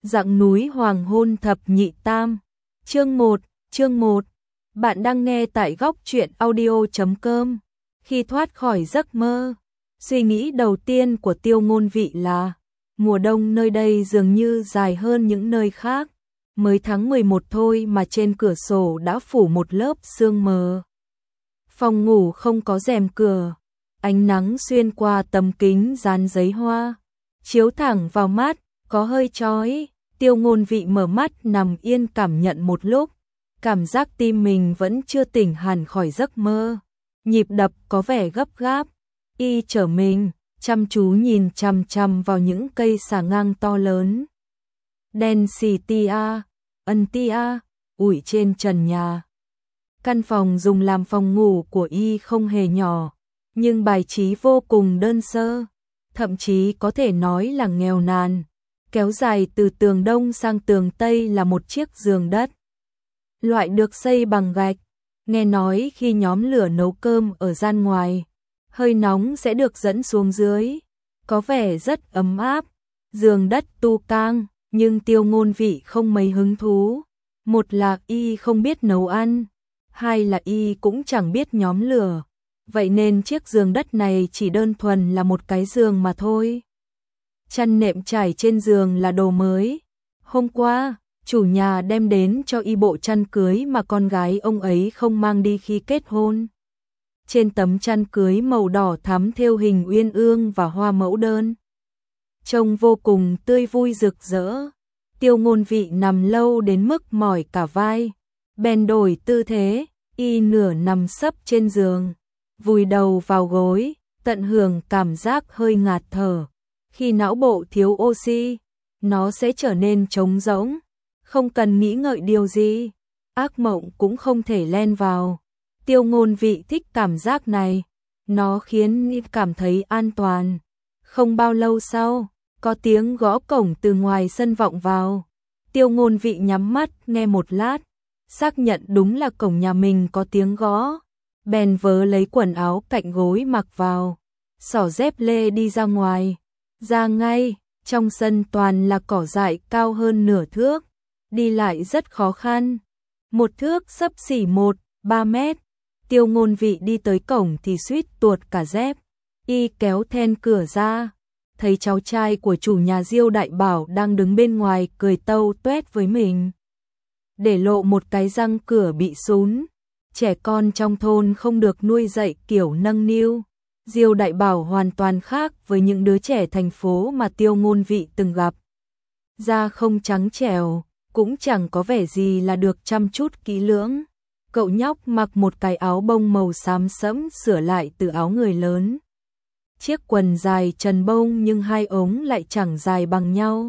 Dặng núi hoàng hôn thập nhị tam. Chương 1. Bạn đang nghe tại góc truyện audio.com. Khi thoát khỏi giấc mơ, suy nghĩ đầu tiên của Tiêu Ngôn Vị là mùa đông nơi đây dường như dài hơn những nơi khác. Mới tháng 11 thôi mà trên cửa sổ đã phủ một lớp sương mờ. Phòng ngủ không có rèm cửa, ánh nắng xuyên qua tấm kính dán giấy hoa, chiếu thẳng vào mắt, có hơi chói. Tiêu Ngôn Vị mở mắt nằm yên cảm nhận một lúc, cảm giác tim mình vẫn chưa tỉnh hẳn khỏi giấc mơ, nhịp đập có vẻ gấp gáp. Y trở mình, chăm chú nhìn chằm chằm vào những cây xà ngang to lớn, đen xì tia, ân tia, ủi trên trần nhà. Căn phòng dùng làm phòng ngủ của Y không hề nhỏ, nhưng bài trí vô cùng đơn sơ, thậm chí có thể nói là nghèo nàn. Kéo dài từ tường đông sang tường tây là một chiếc giường đất, loại được xây bằng gạch. Nghe nói khi nhóm lửa nấu cơm ở gian ngoài, hơi nóng sẽ được dẫn xuống dưới, có vẻ rất ấm áp. Giường đất tu cang, nhưng Tiêu Ngôn Vị không mấy hứng thú. Một là Y không biết nấu ăn, hai là Y cũng chẳng biết nhóm lửa, vậy nên chiếc giường đất này chỉ đơn thuần là một cái giường mà thôi. Chăn nệm trải trên giường là đồ mới. Hôm qua, chủ nhà đem đến cho Y bộ chăn cưới mà con gái ông ấy không mang đi khi kết hôn. Trên tấm chăn cưới màu đỏ thắm thêu hình uyên ương và hoa mẫu đơn, trông vô cùng tươi vui rực rỡ. Tiêu Ngôn Vị nằm lâu đến mức mỏi cả vai, bèn đổi tư thế. Y nửa nằm sấp trên giường, vùi đầu vào gối, tận hưởng cảm giác hơi ngạt thở. Khi não bộ thiếu oxy, nó sẽ trở nên trống rỗng, không cần nghĩ ngợi điều gì, ác mộng cũng không thể len vào. Tiêu Ngôn Vị thích cảm giác này, nó khiến Y cảm thấy an toàn. Không bao lâu sau, có tiếng gõ cổng từ ngoài sân vọng vào. Tiêu Ngôn Vị nhắm mắt nghe một lát, xác nhận đúng là cổng nhà mình có tiếng gõ, bèn vớ lấy quần áo cạnh gối mặc vào, xỏ dép lê đi ra ngoài. Ra ngay, trong sân toàn là cỏ dại cao hơn nửa thước, đi lại rất khó khăn. Một thước xấp xỉ 1-3 mét. Tiêu Ngôn Vị đi tới cổng thì suýt tuột cả dép. Y kéo then cửa ra, thấy cháu trai của chủ nhà Diêu Đại Bảo đang đứng bên ngoài cười tâu tuét với mình, để lộ một cái răng cửa bị sún. Trẻ con trong thôn không được nuôi dạy kiểu nâng niu. Diêu Đại Bảo hoàn toàn khác với những đứa trẻ thành phố mà Tiêu Ngôn Vị từng gặp. Da không trắng trẻo, cũng chẳng có vẻ gì là được chăm chút kỹ lưỡng. Cậu nhóc mặc một cái áo bông màu xám sẫm sửa lại từ áo người lớn. Chiếc quần dài trần bông nhưng hai ống lại chẳng dài bằng nhau.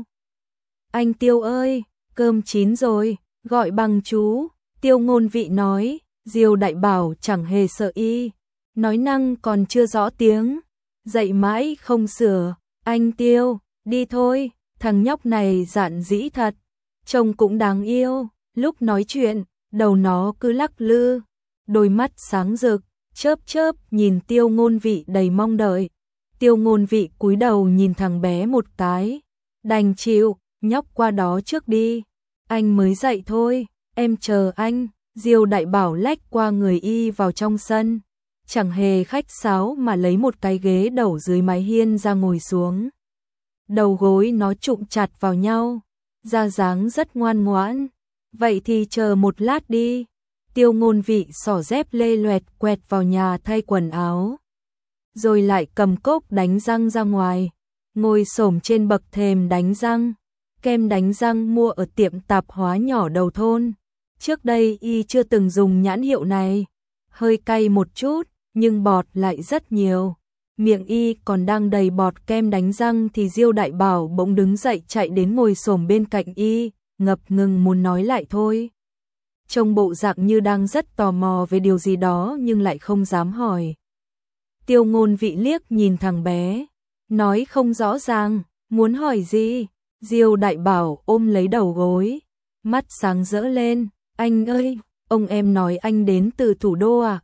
Anh Tiêu ơi, cơm chín rồi, gọi bằng chú. Tiêu Ngôn Vị nói. Diêu Đại Bảo chẳng hề sợ Y, nói năng còn chưa rõ tiếng, dậy mãi không sửa. Anh Tiêu, đi thôi. Thằng nhóc này dạn dĩ thật, trông cũng đáng yêu. Lúc nói chuyện, đầu nó cứ lắc lư, đôi mắt sáng rực, chớp chớp nhìn Tiêu Ngôn Vị đầy mong đợi. Tiêu Ngôn Vị cúi đầu nhìn thằng bé một cái, đành chịu, nhóc qua đó trước đi. Anh mới dậy thôi, em chờ anh. Diêu Đại Bảo lách qua người Y vào trong sân, chẳng hề khách sáo mà lấy một cái ghế đẩu dưới mái hiên ra ngồi xuống. Đầu gối nó chụm chặt vào nhau, ra dáng rất ngoan ngoãn. Vậy thì chờ một lát đi. Tiêu Ngôn Vị xỏ dép lê loẹt quẹt vào nhà thay quần áo, rồi lại cầm cốc đánh răng ra ngoài, ngồi xổm trên bậc thềm đánh răng. Kem đánh răng mua ở tiệm tạp hóa nhỏ đầu thôn. Trước đây Y chưa từng dùng nhãn hiệu này, hơi cay một chút, nhưng bọt lại rất nhiều. Miệng Y còn đang đầy bọt kem đánh răng thì Diêu Đại Bảo bỗng đứng dậy chạy đến ngồi xổm bên cạnh Y, ngập ngừng muốn nói lại thôi. Trông bộ dạng như đang rất tò mò về điều gì đó nhưng lại không dám hỏi. Tiêu Ngôn Vị liếc nhìn thằng bé, nói không rõ ràng, muốn hỏi gì. Diêu Đại Bảo ôm lấy đầu gối, mắt sáng rỡ lên. Anh ơi, ông em nói anh đến từ thủ đô à?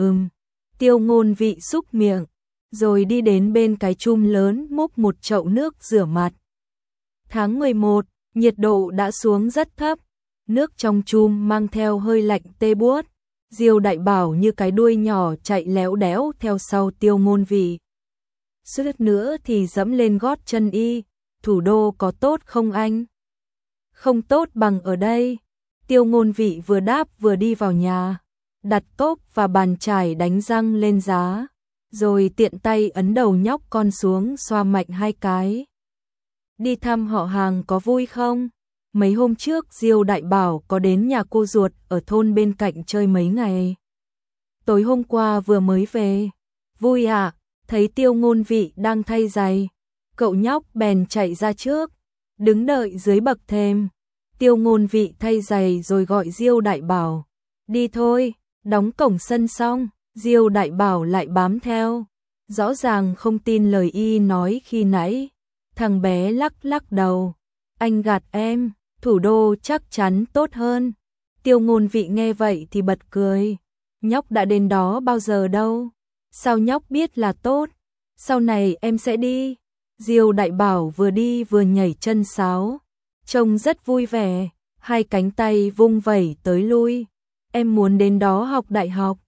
Tiêu Ngôn Vị xúc miệng, rồi đi đến bên cái chum lớn múc một chậu nước rửa mặt. Tháng 11, nhiệt độ đã xuống rất thấp, nước trong chum mang theo hơi lạnh tê buốt. Diêu Đại Bảo như cái đuôi nhỏ chạy léo đéo theo sau Tiêu Ngôn Vĩ. Suýt nữa thì dẫm lên gót chân y, thủ đô có tốt không anh? Không tốt bằng ở đây. Tiêu Ngôn Vĩ vừa đáp vừa đi vào nhà, đặt cốc và bàn chải đánh răng lên giá, rồi tiện tay ấn đầu nhóc con xuống xoa mạnh 2 cái. Đi thăm họ hàng có vui không? Mấy hôm trước Diêu Đại Bảo có đến nhà cô ruột ở thôn bên cạnh chơi mấy ngày. Tối hôm qua vừa mới về. Vui à? Thấy Tiêu Ngôn Vĩ đang thay giày, cậu nhóc bèn chạy ra trước, đứng đợi dưới bậc thềm. Tiêu Ngôn Vĩ thay giày rồi gọi Diêu Đại Bảo. Đi thôi, đóng cổng sân xong, Diêu Đại Bảo lại bám theo. Rõ ràng không tin lời y nói khi nãy. Thằng bé lắc lắc đầu. Anh gạt em, thủ đô chắc chắn tốt hơn. Tiêu Ngôn Vĩ nghe vậy thì bật cười. Nhóc đã đến đó bao giờ đâu. Sao nhóc biết là tốt? Sau này em sẽ đi. Diêu Đại Bảo vừa đi vừa nhảy chân sáo, trông rất vui vẻ, 2 cánh tay vung vẩy tới lui. Em muốn đến đó học đại học.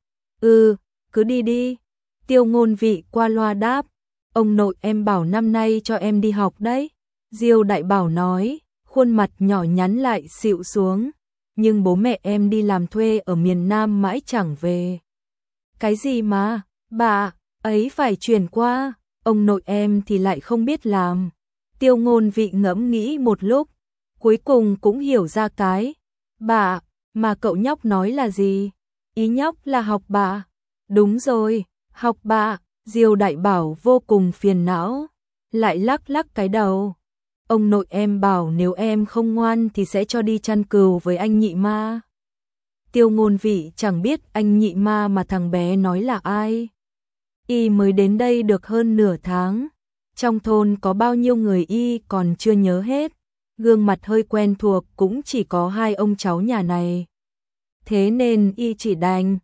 Cứ đi đi. Tiêu Ngôn Vĩ qua loa đáp. Ông nội em bảo năm nay cho em đi học đấy. Diêu Đại Bảo nói, khuôn mặt nhỏ nhắn lại xịu xuống. Nhưng bố mẹ em đi làm thuê ở miền Nam mãi chẳng về. Cái gì mà, bà ấy phải chuyển qua, ông nội em thì lại không biết làm. Tiêu Ngôn Vĩ ngẫm nghĩ một lúc, cuối cùng cũng hiểu ra cái. Bà, mà cậu nhóc nói là gì? Ý nhóc là học bà. Đúng rồi, học bà. Diêu Đại Bảo vô cùng phiền não, lại lắc lắc cái đầu. Ông nội em bảo nếu em không ngoan thì sẽ cho đi chăn cừu với anh Nhị Ma. Tiêu Ngôn Vĩ chẳng biết anh Nhị Ma mà thằng bé nói là ai. Y mới đến đây được hơn nửa tháng, trong thôn có bao nhiêu người y còn chưa nhớ hết, gương mặt hơi quen thuộc cũng chỉ có 2 ông cháu nhà này. Thế nên y chỉ đành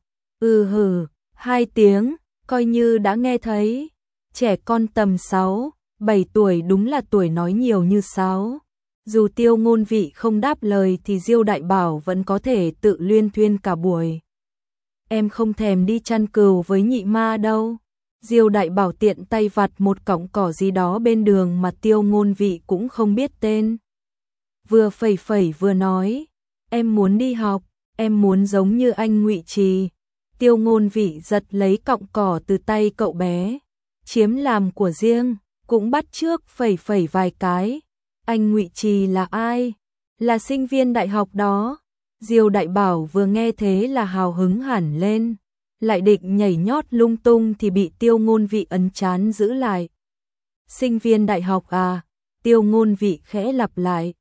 hừ 2 tiếng, coi như đã nghe thấy. Trẻ con tầm 6, 7 tuổi đúng là tuổi nói nhiều như sáo. Dù Tiêu Ngôn Vĩ không đáp lời thì Diêu Đại Bảo vẫn có thể tự luyên thuyên cả buổi. Em không thèm đi chăn cừu với Nhị Ma đâu. Diêu Đại Bảo tiện tay vặt một cọng cỏ gì đó bên đường mà Tiêu Ngôn Vĩ cũng không biết tên. Vừa phẩy phẩy vừa nói, em muốn đi học, em muốn giống như anh Ngụy Trì. Tiêu Ngôn Vĩ giật lấy cọng cỏ từ tay cậu bé, chiếm làm của riêng, cũng bắt chước phẩy phẩy vài cái. Anh Ngụy Trì là ai? Là sinh viên đại học đó. Diêu Đại Bảo vừa nghe thế là hào hứng hẳn lên, lại định nhảy nhót lung tung thì bị Tiêu Ngôn Vĩ ấn trán giữ lại. Sinh viên đại học à? Tiêu Ngôn Vĩ khẽ lặp lại,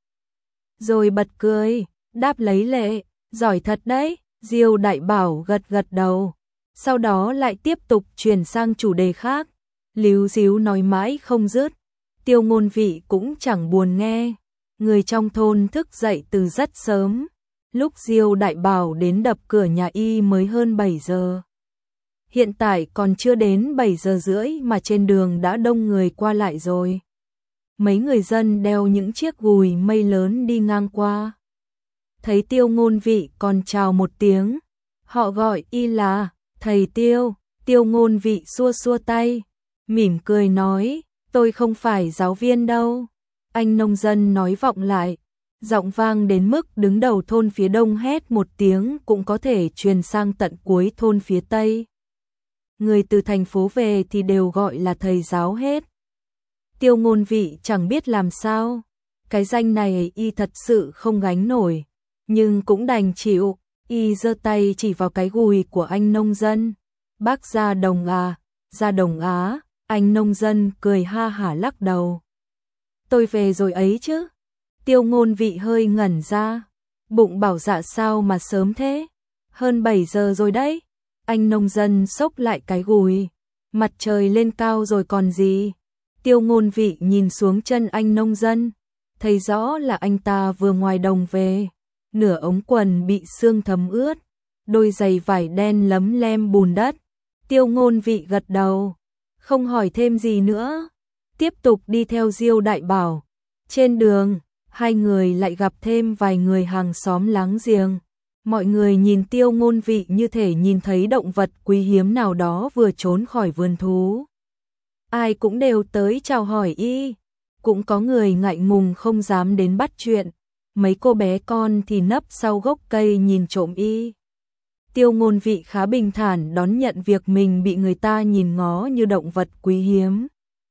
rồi bật cười, đáp lấy lệ, giỏi thật đấy. Diêu Đại Bảo gật gật đầu, sau đó lại tiếp tục chuyển sang chủ đề khác, líu ríu nói mãi không dứt. Tiêu Ngôn Vĩ cũng chẳng buồn nghe, người trong thôn thức dậy từ rất sớm, lúc Diêu Đại Bảo đến đập cửa nhà y mới hơn 7 giờ. Hiện tại còn chưa đến 7 giờ rưỡi mà trên đường đã đông người qua lại rồi. Mấy người dân đeo những chiếc gùi mây lớn đi ngang qua. Thấy Tiêu Ngôn Vĩ còn chào một tiếng, họ gọi y là thầy Tiêu. Tiêu Ngôn Vĩ xua xua tay, mỉm cười nói, tôi không phải giáo viên đâu. Anh nông dân nói vọng lại, giọng vang đến mức đứng đầu thôn phía đông hét một tiếng cũng có thể truyền sang tận cuối thôn phía tây. Người từ thành phố về thì đều gọi là thầy giáo hết. Tiêu Ngôn Vĩ chẳng biết làm sao, cái danh này y thật sự không gánh nổi, nhưng cũng đành chịu. Y giơ tay chỉ vào cái gùi của anh nông dân. Bác Gia Đồng à? Gia Đồng á? Anh nông dân cười ha hả lắc đầu. Tôi về rồi ấy chứ. Tiêu Ngôn Vĩ hơi ngẩn ra, bụng bảo dạ sao mà sớm thế, hơn 7 giờ rồi đấy. Anh nông dân xốc lại cái gùi, mặt trời lên cao rồi còn gì. Tiêu Ngôn Vĩ nhìn xuống chân anh nông dân, thấy rõ là anh ta vừa ngoài đồng về, nửa ống quần bị sương thấm ướt, đôi giày vải đen lấm lem bùn đất. Tiêu Ngôn Vĩ gật đầu, không hỏi thêm gì nữa, tiếp tục đi theo Diêu Đại Bảo. Trên đường, hai người lại gặp thêm vài người hàng xóm láng giềng. Mọi người nhìn Tiêu Ngôn Vị như thể nhìn thấy động vật quý hiếm nào đó vừa trốn khỏi vườn thú. Ai cũng đều tới chào hỏi y, cũng có người ngại ngùng không dám đến bắt chuyện, mấy cô bé con thì nấp sau gốc cây nhìn trộm y. Tiêu Ngôn Vị khá bình thản đón nhận việc mình bị người ta nhìn ngó như động vật quý hiếm.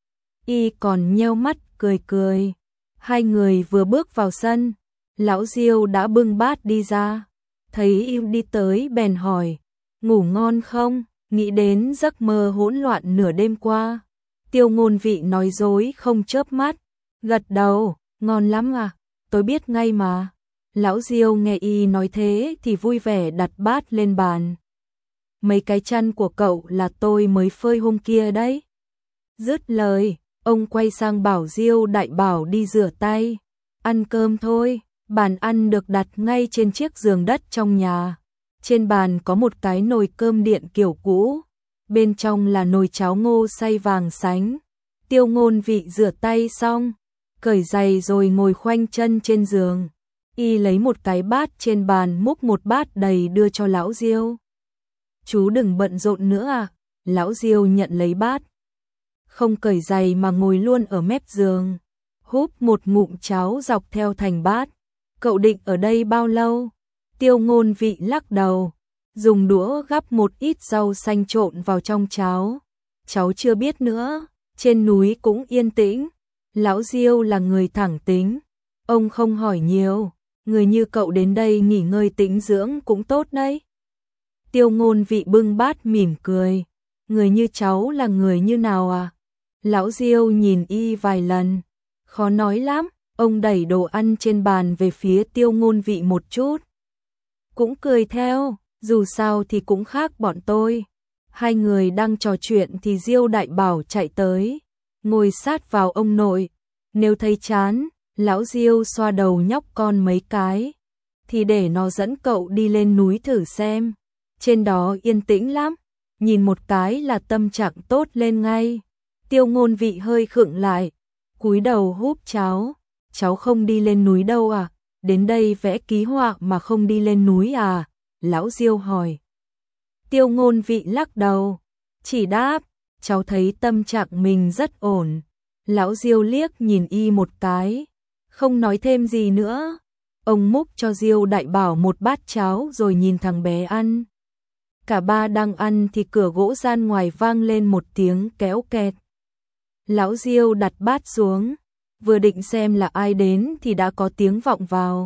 Y còn nheo mắt cười cười. Hai người vừa bước vào sân, lão Diêu đã bưng bát đi ra, thấy y đi tới bèn hỏi, ngủ ngon không, nghĩ đến giấc mơ hỗn loạn nửa đêm qua. Tiêu Ngôn Vị nói dối không chớp mắt, gật đầu, ngon lắm à, tôi biết ngay mà. Lão Diêu nghe y nói thế thì vui vẻ đặt bát lên bàn. Mấy cái chăn của cậu là tôi mới phơi hôm kia đấy. Dứt lời, ông quay sang bảo Diêu Đại Bảo đi rửa tay. Ăn cơm thôi, bàn ăn được đặt ngay trên chiếc giường đất trong nhà. Trên bàn có một cái nồi cơm điện kiểu cũ, bên trong là nồi cháo ngô xay vàng sánh. Tiêu Ngôn Vị rửa tay xong, cởi giày rồi ngồi khoanh chân trên giường. Y lấy một cái bát trên bàn múc một bát đầy đưa cho lão Diêu. Chú đừng bận rộn nữa à? Lão Diêu nhận lấy bát, không cởi giày mà ngồi luôn ở mép giường, húp một ngụm cháo dọc theo thành bát. Cậu định ở đây bao lâu? Tiêu Ngôn Vị lắc đầu, dùng đũa gắp một ít rau xanh trộn vào trong cháo. Cháu chưa biết nữa, trên núi cũng yên tĩnh. Lão Diêu là người thẳng tính, ông không hỏi nhiều, người như cậu đến đây nghỉ ngơi tĩnh dưỡng cũng tốt đấy. Tiêu Ngôn Vị bưng bát mỉm cười, người như cháu là người như nào à? Lão Diêu nhìn y vài lần, khó nói lắm. Ông đẩy đồ ăn trên bàn về phía Tiêu Ngôn Vị một chút, cũng cười theo, dù sao thì cũng khác bọn tôi. Hai người đang trò chuyện thì Diêu Đại Bảo chạy tới, ngồi sát vào ông nội. Nếu thấy chán, lão Diêu xoa đầu nhóc con mấy cái, thì để nó dẫn cậu đi lên núi thử xem. Trên đó yên tĩnh lắm, nhìn một cái là tâm trạng tốt lên ngay. Tiêu Ngôn Vị hơi khựng lại, cúi đầu húp cháo. Cháu không đi lên núi đâu à? Đến đây vẽ ký họa mà không đi lên núi à? Lão Diêu hỏi. Tiêu Ngôn Vị lắc đầu, chỉ đáp, cháu thấy tâm trạng mình rất ổn. Lão Diêu liếc nhìn y một cái, không nói thêm gì nữa. Ông múc cho Diêu Đại Bảo một bát cháo rồi nhìn thằng bé ăn. Cả ba đang ăn thì cửa gỗ gian ngoài vang lên một tiếng kéo kẹt. Lão Diêu đặt bát xuống, vừa định xem là ai đến thì đã có tiếng vọng vào.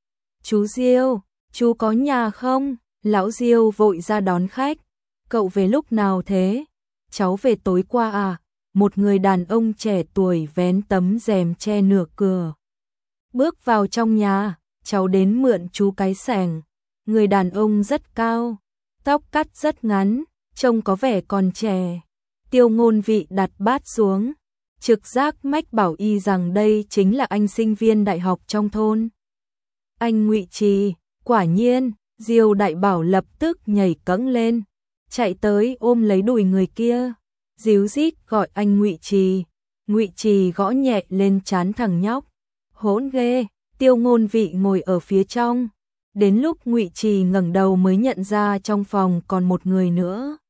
Chú Diêu, chú có nhà không? Lão Diêu vội ra đón khách. Cậu về lúc nào thế? Cháu về tối qua à? Một người đàn ông trẻ tuổi vén tấm rèm che nửa cửa, bước vào trong nhà. Cháu đến mượn chú cái xẻng. Người đàn ông rất cao, tóc cắt rất ngắn, trông có vẻ còn trẻ. Tiêu Ngôn Vị đặt bát xuống, trực giác mách bảo y rằng đây chính là anh sinh viên đại học trong thôn. Anh Ngụy Trì. Quả nhiên, Diêu Đại Bảo lập tức nhảy cẫng lên, chạy tới ôm lấy đùi người kia, díu dít gọi anh Ngụy Trì. Ngụy Trì gõ nhẹ lên trán thằng nhóc. Hỗn ghê. Tiêu Ngôn Vị ngồi ở phía trong, đến lúc Ngụy Trì ngẩng đầu mới nhận ra trong phòng còn một người nữa.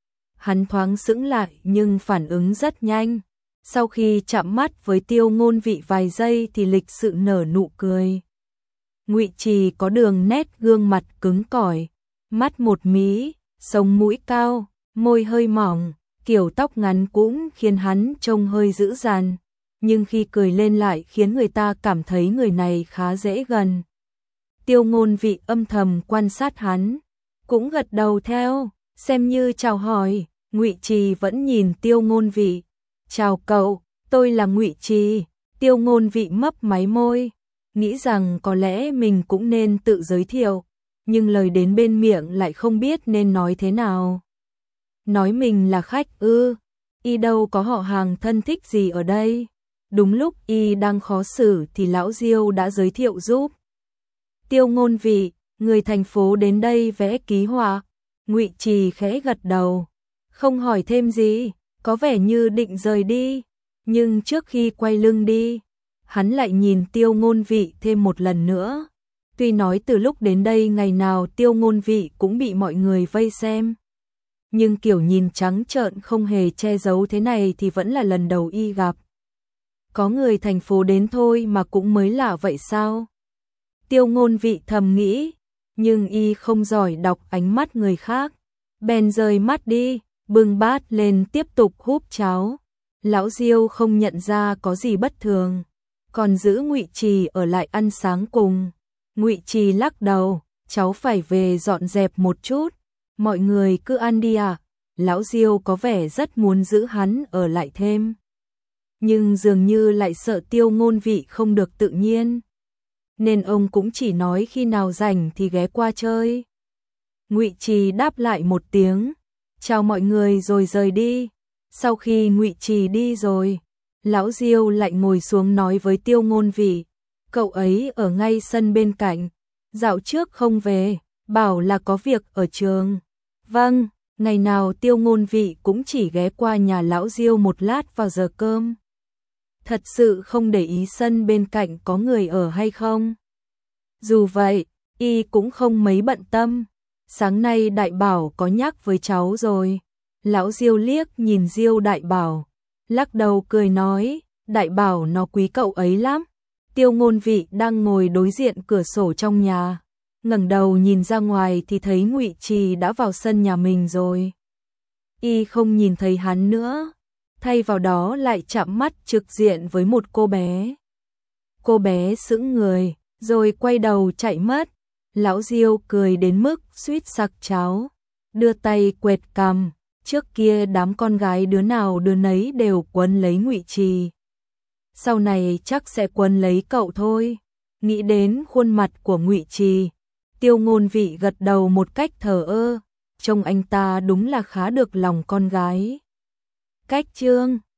Hắn thoáng sững lại nhưng phản ứng rất nhanh. Sau khi chạm mắt với Tiêu Ngôn Vị vài giây thì lịch sự nở nụ cười. Ngụy Trì có đường nét gương mặt cứng cỏi, mắt một mí, sống mũi cao, môi hơi mỏng, kiểu tóc ngắn cũng khiến hắn trông hơi dữ dằn, nhưng khi cười lên lại khiến người ta cảm thấy người này khá dễ gần. Tiêu Ngôn Vị âm thầm quan sát hắn, cũng gật đầu theo, xem như chào hỏi. Ngụy Trì vẫn nhìn Tiêu Ngôn Vị. Chào cậu, tôi là Ngụy Trì. Tiêu Ngôn Vị mấp máy môi, nghĩ rằng có lẽ mình cũng nên tự giới thiệu, nhưng lời đến bên miệng lại không biết nên nói thế nào. Nói mình là khách ư? Y đâu có họ hàng thân thích gì ở đây. Đúng lúc y đang khó xử thì lão Diêu đã giới thiệu giúp. Tiêu Ngôn Vị, người thành phố đến đây vẽ ký họa. Ngụy Trì khẽ gật đầu, không hỏi thêm gì, có vẻ như định rời đi, nhưng trước khi quay lưng đi, hắn lại nhìn Tiêu Ngôn Vị thêm một lần nữa. Tuy nói từ lúc đến đây ngày nào Tiêu Ngôn Vị cũng bị mọi người vây xem, nhưng kiểu nhìn trắng trợn không hề che giấu thế này thì vẫn là lần đầu y gặp. Có người thành phố đến thôi mà cũng mới lạ vậy sao? Tiêu Ngôn Vị thầm nghĩ, nhưng y không giỏi đọc ánh mắt người khác, bèn rời mắt đi, bưng bát lên tiếp tục húp cháo. Lão Diêu không nhận ra có gì bất thường, còn giữ Ngụy Trì ở lại ăn sáng cùng. Ngụy Trì lắc đầu, cháu phải về dọn dẹp một chút, mọi người cứ ăn đi à. Lão Diêu có vẻ rất muốn giữ hắn ở lại thêm, nhưng dường như lại sợ Tiêu Ngôn Vị không được tự nhiên, nên ông cũng chỉ nói khi nào rảnh thì ghé qua chơi. Ngụy Trì đáp lại một tiếng, chào mọi người rồi rời đi. Sau khi Ngụy Trì đi rồi, Lão Diêu lại ngồi xuống nói với Tiêu Ngôn Vị, cậu ấy ở ngay sân bên cạnh, dạo trước không về, bảo là có việc ở trường. Vâng, ngày nào Tiêu Ngôn Vị cũng chỉ ghé qua nhà Lão Diêu một lát vào giờ cơm. Thật sự không để ý sân bên cạnh có người ở hay không. Dù vậy, y cũng không mấy bận tâm. Sáng nay Đại Bảo có nhắc với cháu rồi. Lão Diêu liếc nhìn Diêu Đại Bảo, lắc đầu cười nói, Đại Bảo nó quý cậu ấy lắm. Tiêu Ngôn Vị đang ngồi đối diện cửa sổ trong nhà, ngẩng đầu nhìn ra ngoài thì thấy Ngụy Trì đã vào sân nhà mình rồi. Y không nhìn thấy hắn nữa, thay vào đó lại chạm mắt trực diện với một cô bé. Cô bé sững người, rồi quay đầu chạy mất. Lão Diêu cười đến mức suýt sặc cháo, đưa tay quệt cằm. Trước kia đám con gái đứa nào đứa nấy đều quấn lấy Ngụy Trì, sau này chắc sẽ quấn lấy cậu thôi. Nghĩ đến khuôn mặt của Ngụy Trì, Tiêu Ngôn Vị gật đầu một cách thờ ơ, trông anh ta đúng là khá được lòng con gái. Cách chương